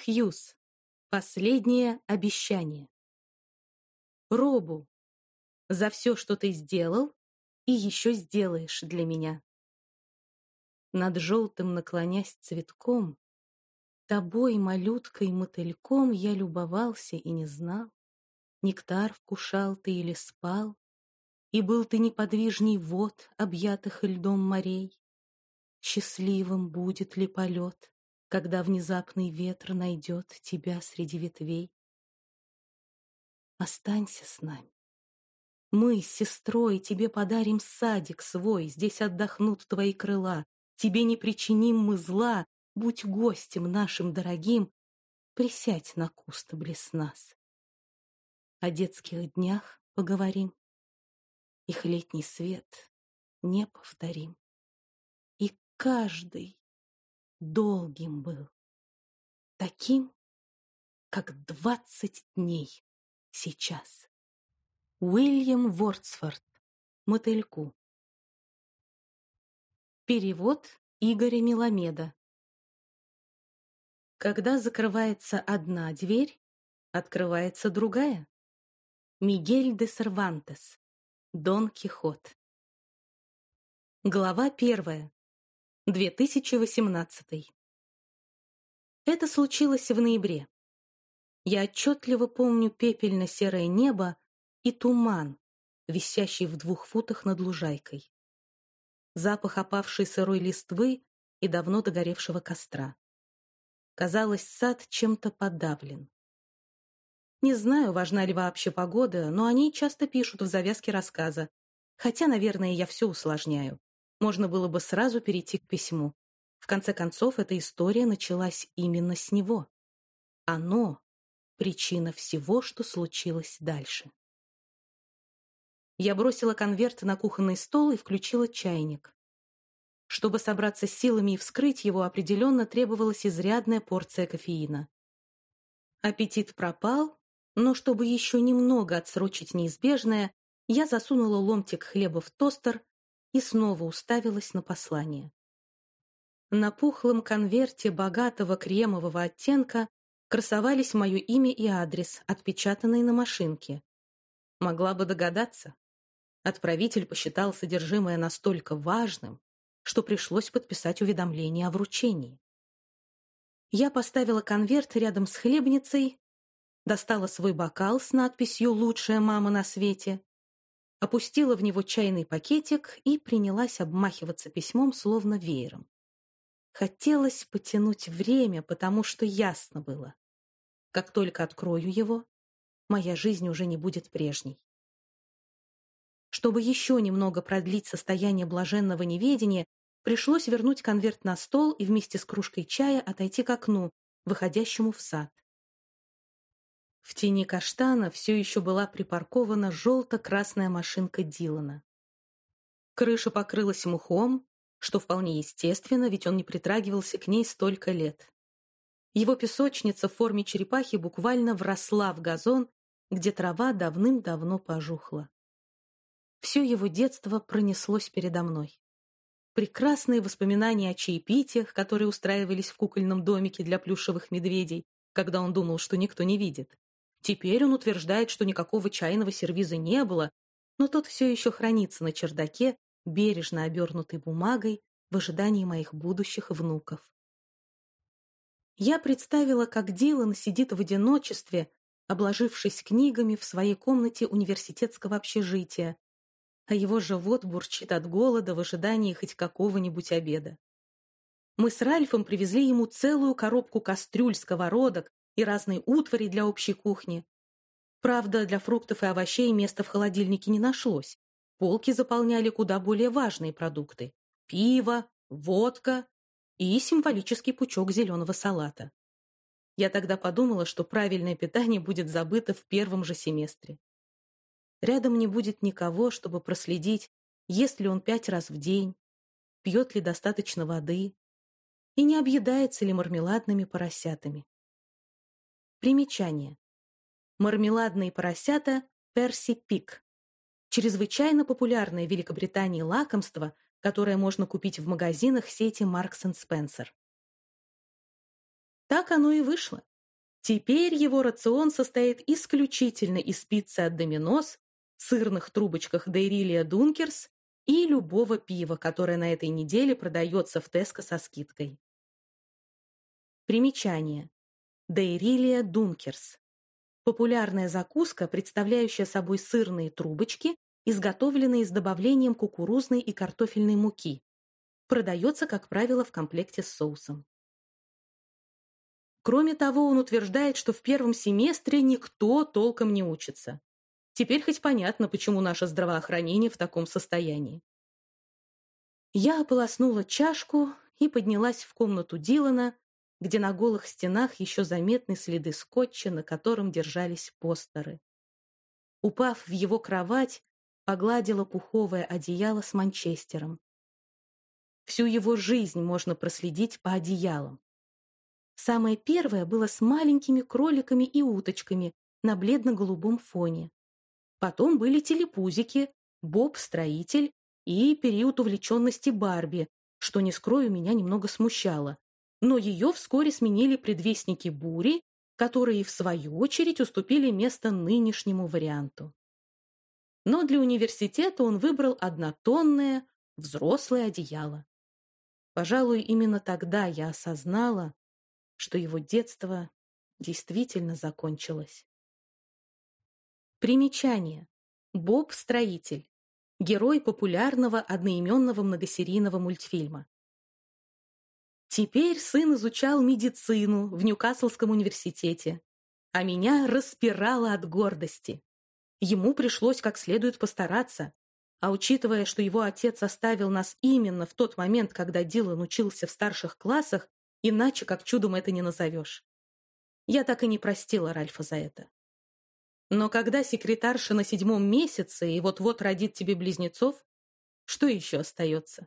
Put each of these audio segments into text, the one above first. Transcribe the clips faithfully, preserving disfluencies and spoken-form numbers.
Хьюз. Последнее обещание. Робу, за все, что ты сделал и еще сделаешь для меня. Над желтым наклонясь цветком, тобой, малюткой-мотыльком, я любовался и не знал, нектар вкушал ты или спал, и был ты неподвижней вод, объятых льдом морей. Счастливым будет ли полет, когда внезапный ветер найдет тебя среди ветвей? Останься с нами. Мы с сестрой тебе подарим садик свой, здесь отдохнут твои крыла, тебе не причиним мы зла, будь гостем нашим дорогим, присядь на куст близ нас. О детских днях поговорим, их летний свет не повторим. И каждый долгим был, таким, как двадцать дней сейчас. Уильям Вордсворт. Мотыльку. Перевод Игоря Меламеда. Когда закрывается одна дверь, открывается другая. Мигель де Сервантес. Дон Кихот. Глава первая. две тысячи восемнадцатый. Это случилось в ноябре. Я отчетливо помню пепельно-серое небо и туман, висящий в двух футах над лужайкой. Запах опавшей сырой листвы и давно догоревшего костра. Казалось, сад чем-то подавлен. Не знаю, важна ли вообще погода, но о ней часто пишут в завязке рассказа. Хотя, наверное, я все усложняю. Можно было бы сразу перейти к письму. В конце концов, эта история началась именно с него. Оно — причина всего, что случилось дальше. Я бросила конверт на кухонный стол и включила чайник. Чтобы собраться с силами и вскрыть его, определенно требовалась изрядная порция кофеина. Аппетит пропал, но чтобы еще немного отсрочить неизбежное, я засунула ломтик хлеба в тостер и снова уставилась на послание. На пухлом конверте богатого кремового оттенка красовались мое имя и адрес, отпечатанные на машинке. Могла бы догадаться. Отправитель посчитал содержимое настолько важным, что пришлось подписать уведомление о вручении. Я поставила конверт рядом с хлебницей, достала свой бокал с надписью «Лучшая мама на свете», опустила в него чайный пакетик и принялась обмахиваться письмом, словно веером. Хотелось потянуть время, потому что ясно было. Как только открою его, моя жизнь уже не будет прежней. Чтобы еще немного продлить состояние блаженного неведения, пришлось вернуть конверт на стол и вместе с кружкой чая отойти к окну, выходящему в сад. В тени каштана все еще была припаркована желто-красная машинка Дилана. Крыша покрылась мхом, что вполне естественно, ведь он не притрагивался к ней столько лет. Его песочница в форме черепахи буквально вросла в газон, где трава давным-давно пожухла. Все его детство пронеслось передо мной. Прекрасные воспоминания о чаепитиях, которые устраивались в кукольном домике для плюшевых медведей, когда он думал, что никто не видит. Теперь он утверждает, что никакого чайного сервиза не было, но тот все еще хранится на чердаке, бережно обернутой бумагой, в ожидании моих будущих внуков. Я представила, как Дилан сидит в одиночестве, обложившись книгами в своей комнате университетского общежития, а его живот бурчит от голода в ожидании хоть какого-нибудь обеда. Мы с Ральфом привезли ему целую коробку кастрюль, сковородок и разной утвари для общей кухни. Правда, для фруктов и овощей места в холодильнике не нашлось. Полки заполняли куда более важные продукты – пиво, водка и символический пучок зеленого салата. Я тогда подумала, что правильное питание будет забыто в первом же семестре. Рядом не будет никого, чтобы проследить, ест ли он пять раз в день, пьет ли достаточно воды и не объедается ли мармеладными поросятами. Примечание. Мармеладные поросята Перси Пик. Чрезвычайно популярное в Великобритании лакомство, которое можно купить в магазинах сети Маркс энд Спенсер. Так оно и вышло. Теперь его рацион состоит исключительно из пиццы от Доминос, сырных трубочках Дейрилия Дункерс и любого пива, которое на этой неделе продается в Теско со скидкой. Примечание. Дейрилия Дункерс. Популярная закуска, представляющая собой сырные трубочки, изготовленные с добавлением кукурузной и картофельной муки. Продается, как правило, в комплекте с соусом. Кроме того, он утверждает, что в первом семестре никто толком не учится. Теперь хоть понятно, почему наше здравоохранение в таком состоянии. Я ополоснула чашку и поднялась в комнату Дилана, где на голых стенах еще заметны следы скотча, на котором держались постеры. Упав в его кровать, погладила пуховое одеяло с Манчестером. Всю его жизнь можно проследить по одеялам. Самое первое было с маленькими кроликами и уточками на бледно-голубом фоне. Потом были телепузики, Боб-строитель и период увлеченности Барби, что, не скрою, меня немного смущало. Но ее вскоре сменили предвестники бури, которые, в свою очередь, уступили место нынешнему варианту. Но для университета он выбрал однотонное, взрослое одеяло. Пожалуй, именно тогда я осознала, что его детство действительно закончилось. Примечание. Боб-строитель. Герой популярного одноименного многосерийного мультфильма. Теперь сын изучал медицину в Ньюкаслском университете, а меня распирало от гордости. Ему пришлось как следует постараться, а учитывая, что его отец оставил нас именно в тот момент, когда Дилан учился в старших классах, иначе как чудом это не назовешь. Я так и не простила Ральфа за это. Но когда секретарша на седьмом месяце и вот-вот родит тебе близнецов, что еще остается?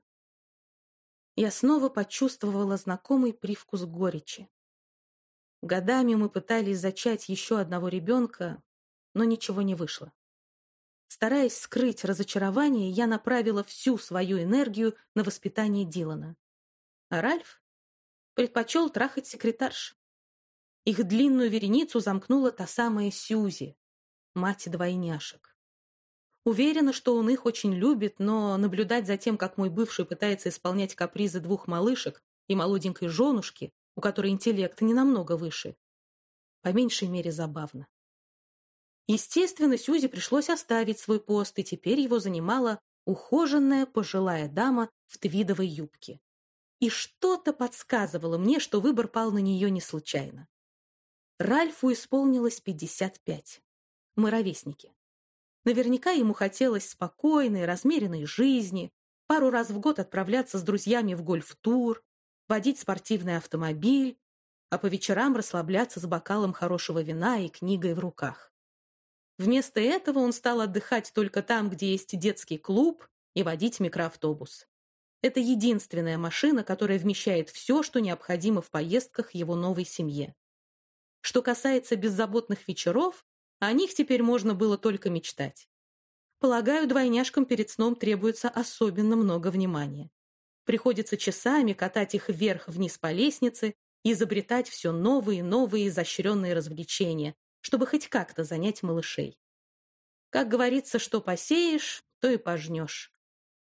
Я снова почувствовала знакомый привкус горечи. Годами мы пытались зачать еще одного ребенка, но ничего не вышло. Стараясь скрыть разочарование, я направила всю свою энергию на воспитание Дилана. А Ральф предпочел трахать секретарш. Их длинную вереницу замкнула та самая Сьюзи, мать двойняшек. Уверена, что он их очень любит, но наблюдать за тем, как мой бывший пытается исполнять капризы двух малышек и молоденькой женушки, у которой интеллект не намного выше, по меньшей мере забавно. Естественно, Сьюзи пришлось оставить свой пост, и теперь его занимала ухоженная пожилая дама в твидовой юбке. И что-то подсказывало мне, что выбор пал на нее не случайно. Ральфу исполнилось пятьдесят пять. Мы ровесники. Наверняка ему хотелось спокойной, размеренной жизни, пару раз в год отправляться с друзьями в гольф-тур, водить спортивный автомобиль, а по вечерам расслабляться с бокалом хорошего вина и книгой в руках. Вместо этого он стал отдыхать только там, где есть детский клуб, и водить микроавтобус. Это единственная машина, которая вмещает все, что необходимо в поездках его новой семье. Что касается беззаботных вечеров, о них теперь можно было только мечтать. Полагаю, двойняшкам перед сном требуется особенно много внимания. Приходится часами катать их вверх-вниз по лестнице и изобретать все новые и новые изощренные развлечения, чтобы хоть как-то занять малышей. Как говорится, что посеешь, то и пожнешь.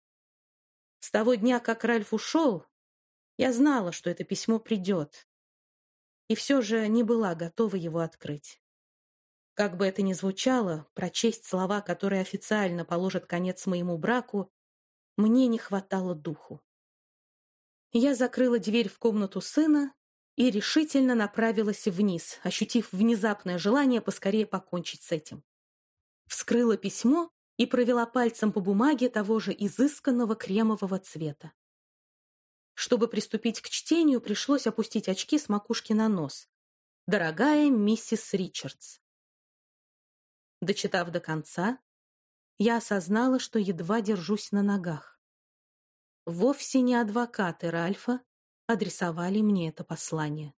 С того дня, как Ральф ушел, я знала, что это письмо придет, и все же не была готова его открыть. Как бы это ни звучало, прочесть слова, которые официально положат конец моему браку, мне не хватало духу. Я закрыла дверь в комнату сына и решительно направилась вниз, ощутив внезапное желание поскорее покончить с этим. Вскрыла письмо и провела пальцем по бумаге того же изысканного кремового цвета. Чтобы приступить к чтению, пришлось опустить очки с макушки на нос. «Дорогая миссис Ричардс». Дочитав до конца, я осознала, что едва держусь на ногах. Вовсе не адвокаты Ральфа адресовали мне это послание.